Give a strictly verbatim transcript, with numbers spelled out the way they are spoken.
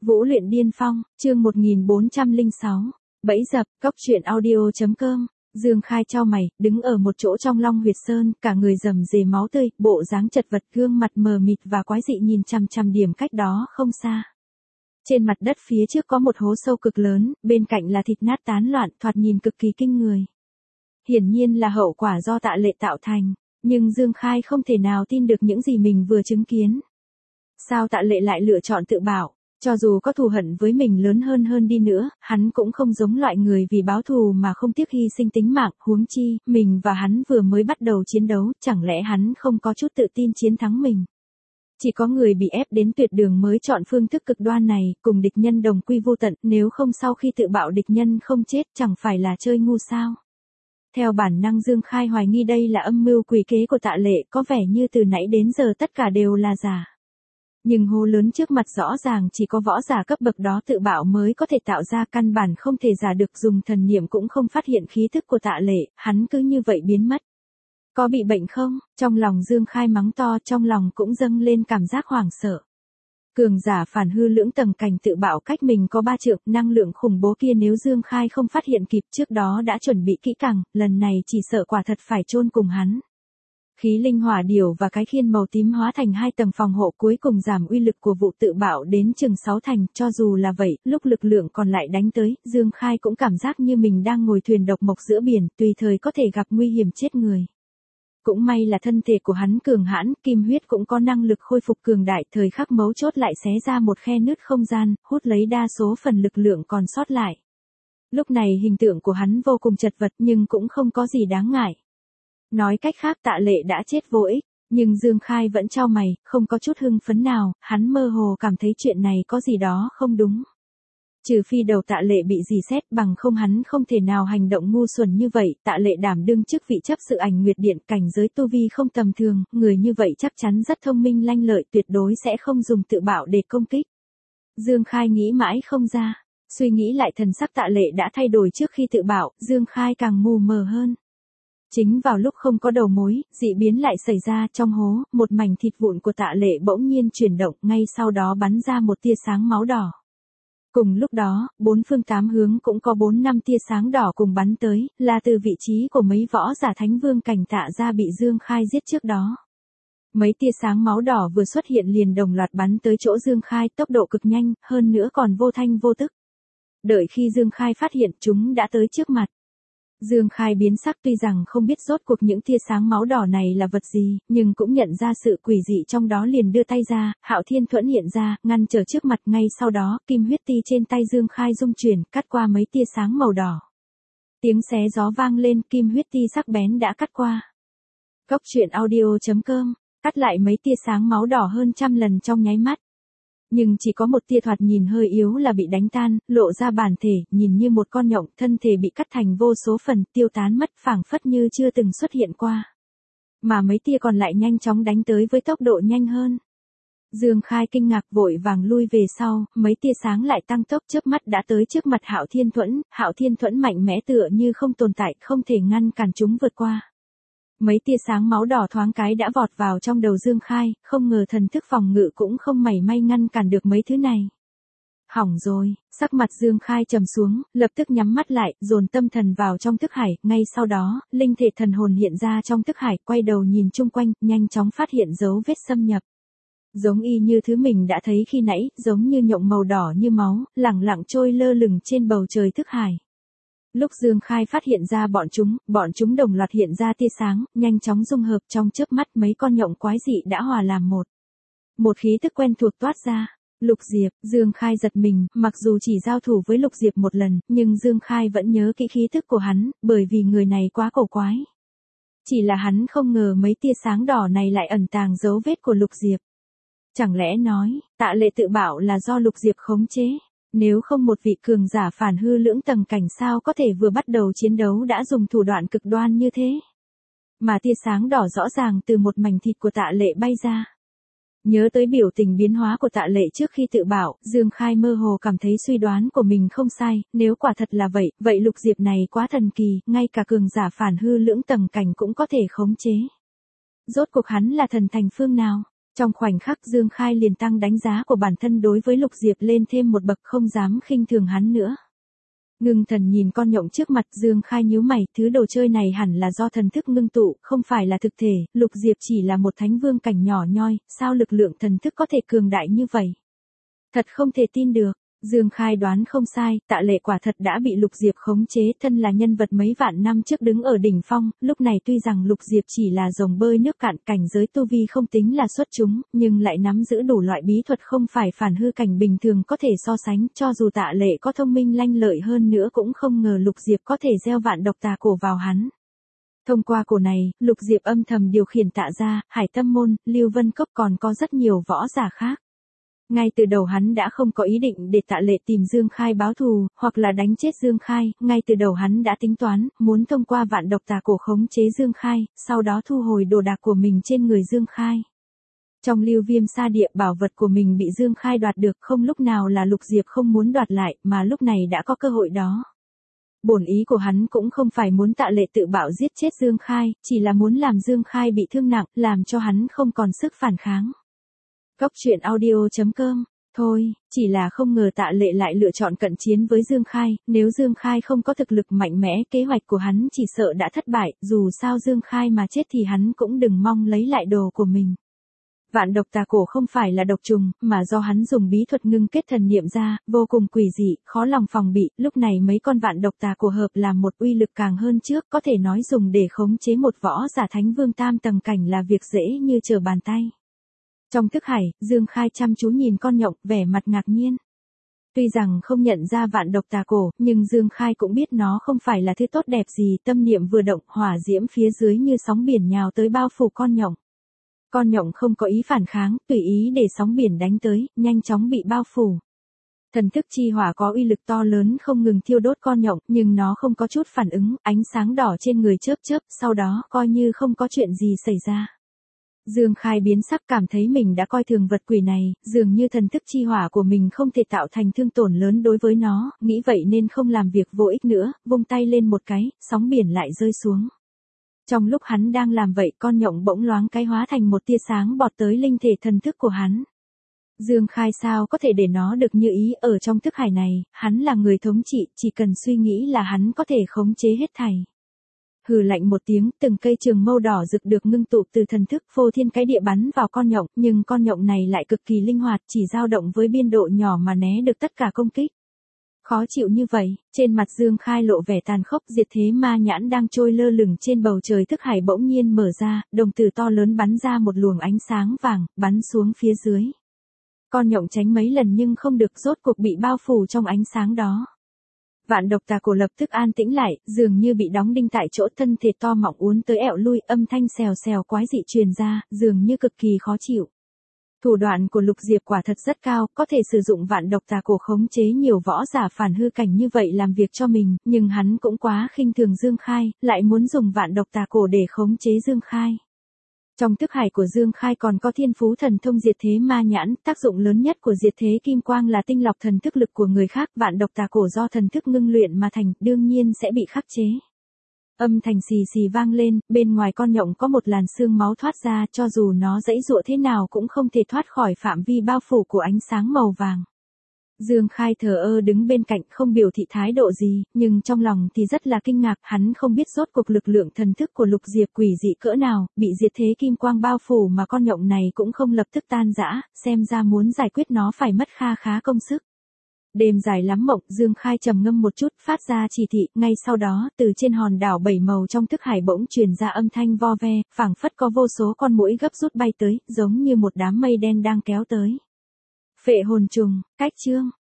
Vũ luyện điên phong, chương một nghìn bốn trăm lẻ sáu. Bẫy dập, cóc truyện audio.com. Dương Khai chau mày, đứng ở một chỗ trong Long Huyệt Sơn, cả người rầm rề máu tươi, bộ dáng chật vật, gương mặt mờ mịt và quái dị nhìn chằm chằm điểm cách đó không xa. Trên mặt đất phía trước có một hố sâu cực lớn, bên cạnh là thịt nát tán loạn, thoạt nhìn cực kỳ kinh người. Hiển nhiên là hậu quả do Tạ Lệ tạo thành, nhưng Dương Khai không thể nào tin được những gì mình vừa chứng kiến. Sao Tạ Lệ lại lựa chọn tự bảo? Cho dù có thù hận với mình lớn hơn hơn đi nữa, hắn cũng không giống loại người vì báo thù mà không tiếc hy sinh tính mạng, huống chi, mình và hắn vừa mới bắt đầu chiến đấu, chẳng lẽ hắn không có chút tự tin chiến thắng mình. Chỉ có người bị ép đến tuyệt đường mới chọn phương thức cực đoan này, cùng địch nhân đồng quy vô tận, nếu không sau khi tự bạo địch nhân không chết chẳng phải là chơi ngu sao. Theo bản năng Dương Khai hoài nghi đây là âm mưu quỷ kế của Tạ Lệ, có vẻ như từ nãy đến giờ tất cả đều là giả. Nhưng hố lớn trước mặt rõ ràng chỉ có võ giả cấp bậc đó tự bạo mới có thể tạo ra, căn bản không thể giả được, dùng thần niệm cũng không phát hiện khí thức của Tạ Lệ, hắn cứ như vậy biến mất. Có bị bệnh không? Trong lòng Dương Khai mắng to, trong lòng cũng dâng lên cảm giác hoảng sợ. Cường giả phản hư lưỡng tầng cảnh tự bạo cách mình có ba trượng, năng lượng khủng bố kia nếu Dương Khai không phát hiện kịp trước đó đã chuẩn bị kỹ càng, lần này chỉ sợ quả thật phải chôn cùng hắn. Khí linh hỏa điểu và cái khiên màu tím hóa thành hai tầng phòng hộ, cuối cùng giảm uy lực của vụ tự bạo đến chừng sáu thành, cho dù là vậy, lúc lực lượng còn lại đánh tới, Dương Khai cũng cảm giác như mình đang ngồi thuyền độc mộc giữa biển, tùy thời có thể gặp nguy hiểm chết người. Cũng may là thân thể của hắn cường hãn, kim huyết cũng có năng lực khôi phục cường đại, thời khắc mấu chốt lại xé ra một khe nứt không gian, hút lấy đa số phần lực lượng còn sót lại. Lúc này hình tượng của hắn vô cùng chật vật nhưng cũng không có gì đáng ngại. Nói cách khác Tạ Lệ đã chết vô ích, nhưng Dương Khai vẫn chau mày, không có chút hưng phấn nào, hắn mơ hồ cảm thấy chuyện này có gì đó không đúng. Trừ phi đầu Tạ Lệ bị dì xét, bằng không hắn không thể nào hành động ngu xuẩn như vậy. Tạ Lệ đảm đương chức vị chấp sự Ảnh Nguyệt Điện, cảnh giới tu vi không tầm thường, người như vậy chắc chắn rất thông minh lanh lợi, tuyệt đối sẽ không dùng tự bạo để công kích. Dương Khai nghĩ mãi không ra, suy nghĩ lại thần sắc Tạ Lệ đã thay đổi trước khi tự bạo, Dương Khai càng mù mờ hơn. Chính vào lúc không có đầu mối, dị biến lại xảy ra, trong hố, một mảnh thịt vụn của Tạ Lệ bỗng nhiên chuyển động, ngay sau đó bắn ra một tia sáng máu đỏ. Cùng lúc đó, bốn phương tám hướng cũng có bốn năm tia sáng đỏ cùng bắn tới, là từ vị trí của mấy võ giả thánh vương cảnh Tạ gia bị Dương Khai giết trước đó. Mấy tia sáng máu đỏ vừa xuất hiện liền đồng loạt bắn tới chỗ Dương Khai, tốc độ cực nhanh, hơn nữa còn vô thanh vô tức. Đợi khi Dương Khai phát hiện, chúng đã tới trước mặt. Dương Khai biến sắc, tuy rằng không biết rốt cuộc những tia sáng máu đỏ này là vật gì, nhưng cũng nhận ra sự quỷ dị trong đó, liền đưa tay ra, Hạo Thiên Thuẫn hiện ra, ngăn trở trước mặt, ngay sau đó, kim huyết ti trên tay Dương Khai rung chuyển, cắt qua mấy tia sáng màu đỏ. Tiếng xé gió vang lên, kim huyết ti sắc bén đã cắt qua. Cóc truyện audio.com, cắt lại mấy tia sáng máu đỏ hơn trăm lần trong nháy mắt. Nhưng chỉ có một tia thoạt nhìn hơi yếu là bị đánh tan, lộ ra bản thể, nhìn như một con nhộng, thân thể bị cắt thành vô số phần, tiêu tán mất, phảng phất như chưa từng xuất hiện qua. Mà mấy tia còn lại nhanh chóng đánh tới với tốc độ nhanh hơn. Dương Khai kinh ngạc vội vàng lui về sau, mấy tia sáng lại tăng tốc, chớp mắt đã tới trước mặt Hạo Thiên Thuẫn, Hạo Thiên Thuẫn mạnh mẽ tựa như không tồn tại, không thể ngăn cản chúng vượt qua. Mấy tia sáng máu đỏ thoáng cái đã vọt vào trong đầu Dương Khai, không ngờ thần thức phòng ngự cũng không mảy may ngăn cản được mấy thứ này. Hỏng rồi, sắc mặt Dương Khai trầm xuống, lập tức nhắm mắt lại, dồn tâm thần vào trong thức hải, ngay sau đó, linh thể thần hồn hiện ra trong thức hải, quay đầu nhìn chung quanh, nhanh chóng phát hiện dấu vết xâm nhập. Giống y như thứ mình đã thấy khi nãy, giống như nhộng màu đỏ như máu, lẳng lặng trôi lơ lửng trên bầu trời thức hải. Lúc Dương Khai phát hiện ra bọn chúng, bọn chúng đồng loạt hiện ra tia sáng, nhanh chóng dung hợp, trong chớp mắt mấy con nhộng quái dị đã hòa làm một. Một khí tức quen thuộc toát ra. Lục Diệp, Dương Khai giật mình, mặc dù chỉ giao thủ với Lục Diệp một lần, nhưng Dương Khai vẫn nhớ kỹ khí tức của hắn, bởi vì người này quá cổ quái. Chỉ là hắn không ngờ mấy tia sáng đỏ này lại ẩn tàng dấu vết của Lục Diệp. Chẳng lẽ nói, Tạ Lệ tự bảo là do Lục Diệp khống chế? Nếu không một vị cường giả phản hư lưỡng tầng cảnh sao có thể vừa bắt đầu chiến đấu đã dùng thủ đoạn cực đoan như thế? Mà tia sáng đỏ rõ ràng từ một mảnh thịt của Tạ Lệ bay ra. Nhớ tới biểu tình biến hóa của Tạ Lệ trước khi tự bảo, Dương Khai mơ hồ cảm thấy suy đoán của mình không sai, nếu quả thật là vậy, vậy Lục Diệp này quá thần kỳ, ngay cả cường giả phản hư lưỡng tầng cảnh cũng có thể khống chế. Rốt cuộc hắn là thần thành phương nào? Trong khoảnh khắc Dương Khai liền tăng đánh giá của bản thân đối với Lục Diệp lên thêm một bậc, không dám khinh thường hắn nữa. Ngưng thần nhìn con nhộng trước mặt, Dương Khai nhíu mày, thứ đồ chơi này hẳn là do thần thức ngưng tụ, không phải là thực thể, Lục Diệp chỉ là một thánh vương cảnh nhỏ nhoi, sao lực lượng thần thức có thể cường đại như vậy? Thật không thể tin được. Dương Khai đoán không sai, Tạ Lệ quả thật đã bị Lục Diệp khống chế, thân là nhân vật mấy vạn năm trước đứng ở đỉnh phong, lúc này tuy rằng Lục Diệp chỉ là rồng bơi nước cạn, cảnh giới tu vi không tính là xuất chúng, nhưng lại nắm giữ đủ loại bí thuật không phải phản hư cảnh bình thường có thể so sánh, cho dù Tạ Lệ có thông minh lanh lợi hơn nữa cũng không ngờ Lục Diệp có thể gieo vạn độc tà cổ vào hắn. Thông qua cổ này, Lục Diệp âm thầm điều khiển Tạ gia, Hải Tâm môn, Lưu Vân Cốc, còn có rất nhiều võ giả khác. Ngay từ đầu hắn đã không có ý định để Tạ Lệ tìm Dương Khai báo thù, hoặc là đánh chết Dương Khai, ngay từ đầu hắn đã tính toán, muốn thông qua vạn độc tà cổ khống chế Dương Khai, sau đó thu hồi đồ đạc của mình trên người Dương Khai. Trong Lưu Viêm Sa Địa, bảo vật của mình bị Dương Khai đoạt được, không lúc nào là Lục Diệp không muốn đoạt lại, mà lúc này đã có cơ hội đó. Bổn ý của hắn cũng không phải muốn Tạ Lệ tự bạo giết chết Dương Khai, chỉ là muốn làm Dương Khai bị thương nặng, làm cho hắn không còn sức phản kháng. Cốc truyện audio chấm com. Thôi, chỉ là không ngờ Tạ Lệ lại lựa chọn cận chiến với Dương Khai, nếu Dương Khai không có thực lực mạnh mẽ, kế hoạch của hắn chỉ sợ đã thất bại, dù sao Dương Khai mà chết thì hắn cũng đừng mong lấy lại đồ của mình. Vạn độc tà cổ không phải là độc trùng, mà do hắn dùng bí thuật ngưng kết thần niệm ra, vô cùng quỷ dị, khó lòng phòng bị, lúc này mấy con vạn độc tà cổ hợp làm một, uy lực càng hơn trước, có thể nói dùng để khống chế một võ giả thánh vương tam tầng cảnh là việc dễ như trở bàn tay. Trong thức hải, Dương Khai chăm chú nhìn con nhộng, vẻ mặt ngạc nhiên. Tuy rằng không nhận ra vạn độc tà cổ, nhưng Dương Khai cũng biết nó không phải là thứ tốt đẹp gì, tâm niệm vừa động, hỏa diễm phía dưới như sóng biển nhào tới bao phủ con nhộng. Con nhộng không có ý phản kháng, tùy ý để sóng biển đánh tới, nhanh chóng bị bao phủ. Thần thức chi hỏa có uy lực to lớn không ngừng thiêu đốt con nhộng, nhưng nó không có chút phản ứng, ánh sáng đỏ trên người chớp chớp, sau đó coi như không có chuyện gì xảy ra. Dương Khai biến sắc, cảm thấy mình đã coi thường vật quỷ này, dường như thần thức chi hỏa của mình không thể tạo thành thương tổn lớn đối với nó, nghĩ vậy nên không làm việc vô ích nữa, vung tay lên một cái, sóng biển lại rơi xuống. Trong lúc hắn đang làm vậy, con nhộng bỗng loáng cái hóa thành một tia sáng bọt tới linh thể thần thức của hắn. Dương Khai sao có thể để nó được như ý, ở trong thức hải này, hắn là người thống trị, chỉ cần suy nghĩ là hắn có thể khống chế hết thảy. Hừ lạnh một tiếng, từng cây trường mâu đỏ rực được ngưng tụ từ thần thức, phô thiên cái địa bắn vào con nhộng, nhưng con nhộng này lại cực kỳ linh hoạt, chỉ dao động với biên độ nhỏ mà né được tất cả công kích. Khó chịu như vậy, trên mặt Dương Khai lộ vẻ tàn khốc, diệt thế ma nhãn đang trôi lơ lửng trên bầu trời thức hải bỗng nhiên mở ra, đồng tử to lớn bắn ra một luồng ánh sáng vàng, bắn xuống phía dưới. Con nhộng tránh mấy lần nhưng không được, rốt cuộc bị bao phủ trong ánh sáng đó. Vạn độc tà cổ lập tức an tĩnh lại, dường như bị đóng đinh tại chỗ, thân thể to mọng uốn tới ẹo lui, âm thanh xèo xèo quái dị truyền ra, dường như cực kỳ khó chịu. Thủ đoạn của Lục Diệp quả thật rất cao, có thể sử dụng vạn độc tà cổ khống chế nhiều võ giả phản hư cảnh như vậy làm việc cho mình, nhưng hắn cũng quá khinh thường Dương Khai, lại muốn dùng vạn độc tà cổ để khống chế Dương Khai. Trong thức hải của Dương Khai còn có thiên phú thần thông diệt thế ma nhãn, tác dụng lớn nhất của diệt thế kim quang là tinh lọc thần thức lực của người khác, vạn độc tà cổ do thần thức ngưng luyện mà thành, đương nhiên sẽ bị khắc chế. Âm thanh xì xì vang lên, bên ngoài con nhộng có một làn xương máu thoát ra, cho dù nó giãy giụa thế nào cũng không thể thoát khỏi phạm vi bao phủ của ánh sáng màu vàng. Dương Khai thờ ơ đứng bên cạnh không biểu thị thái độ gì, nhưng trong lòng thì rất là kinh ngạc, hắn không biết rốt cuộc lực lượng thần thức của Lục Diệp quỷ dị cỡ nào, bị diệt thế kim quang bao phủ mà con nhộng này cũng không lập tức tan rã, xem ra muốn giải quyết nó phải mất kha khá công sức. Đêm dài lắm mộng, Dương Khai trầm ngâm một chút, phát ra chỉ thị, ngay sau đó, từ trên hòn đảo bảy màu trong thức hải bỗng truyền ra âm thanh vo ve, phảng phất có vô số con muỗi gấp rút bay tới, giống như một đám mây đen đang kéo tới. Phệ hồn trùng, cách chương.